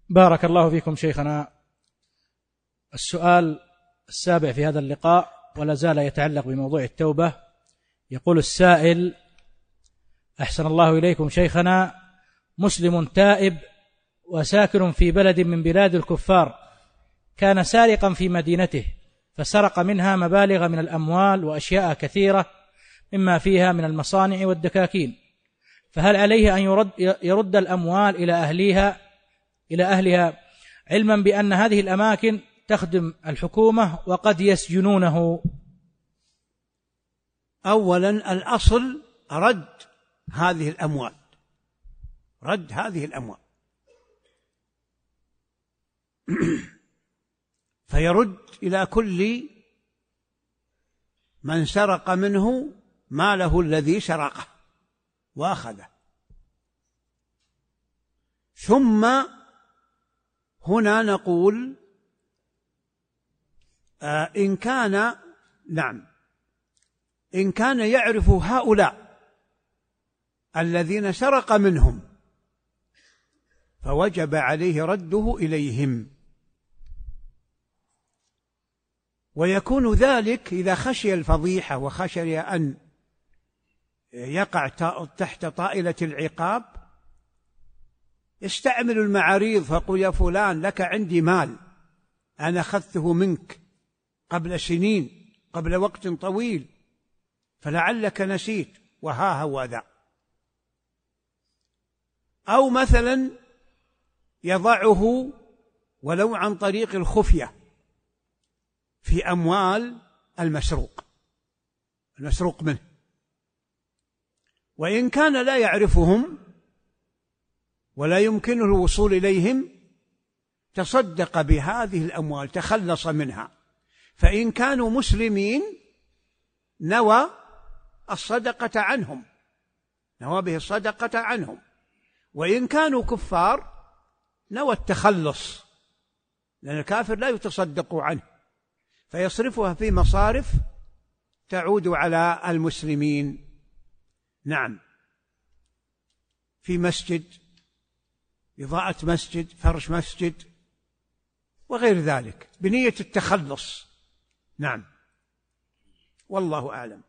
بارك الله فيكم شيخنا. السؤال السابع في هذا اللقاء ولا زال يتعلق بموضوع التوبة. يقول السائل: أحسن الله إليكم شيخنا، مسلم تائب وساكن في بلد من بلاد الكفار، كان سارقا في مدينته فسرق منها مبالغ من الأموال وأشياء كثيرة مما فيها من المصانع والدكاكين، فهل عليه أن يرد الأموال إلى أهلها علما بأن هذه الأماكن تخدم الحكومة وقد يسجنونه؟ أولا الأصل رد هذه الأموال فيرد إلى كل من سرق منه ماله الذي سرقه وأخذه. ثم هنا نقول إن كان يعرف هؤلاء الذين سرق منهم فوجب عليه رده إليهم، ويكون ذلك إذا خشي الفضيحة وخشي أن يقع تحت طائلة العقاب يستعمل المعاريض فيقول: يا فلان لك عندي مال أنا أخذته منك قبل سنين، قبل وقت طويل، فلعلك نسيت وها هو ذا. أو مثلا يضعه ولو عن طريق الخفية في أموال المسروق منه، وإن كان لا يعرفهم ولا يمكنه الوصول إليهم تصدق بهذه الأموال، تخلص منها. فإن كانوا مسلمين نوى به الصدقة عنهم، وإن كانوا كفار نوى التخلص، لأن الكافر لا يتصدق عنه، فيصرفها في مصارف تعود على المسلمين. نعم، في مسجد، إضاءة مسجد، فرش مسجد وغير ذلك بنية التخلص. نعم، والله أعلم.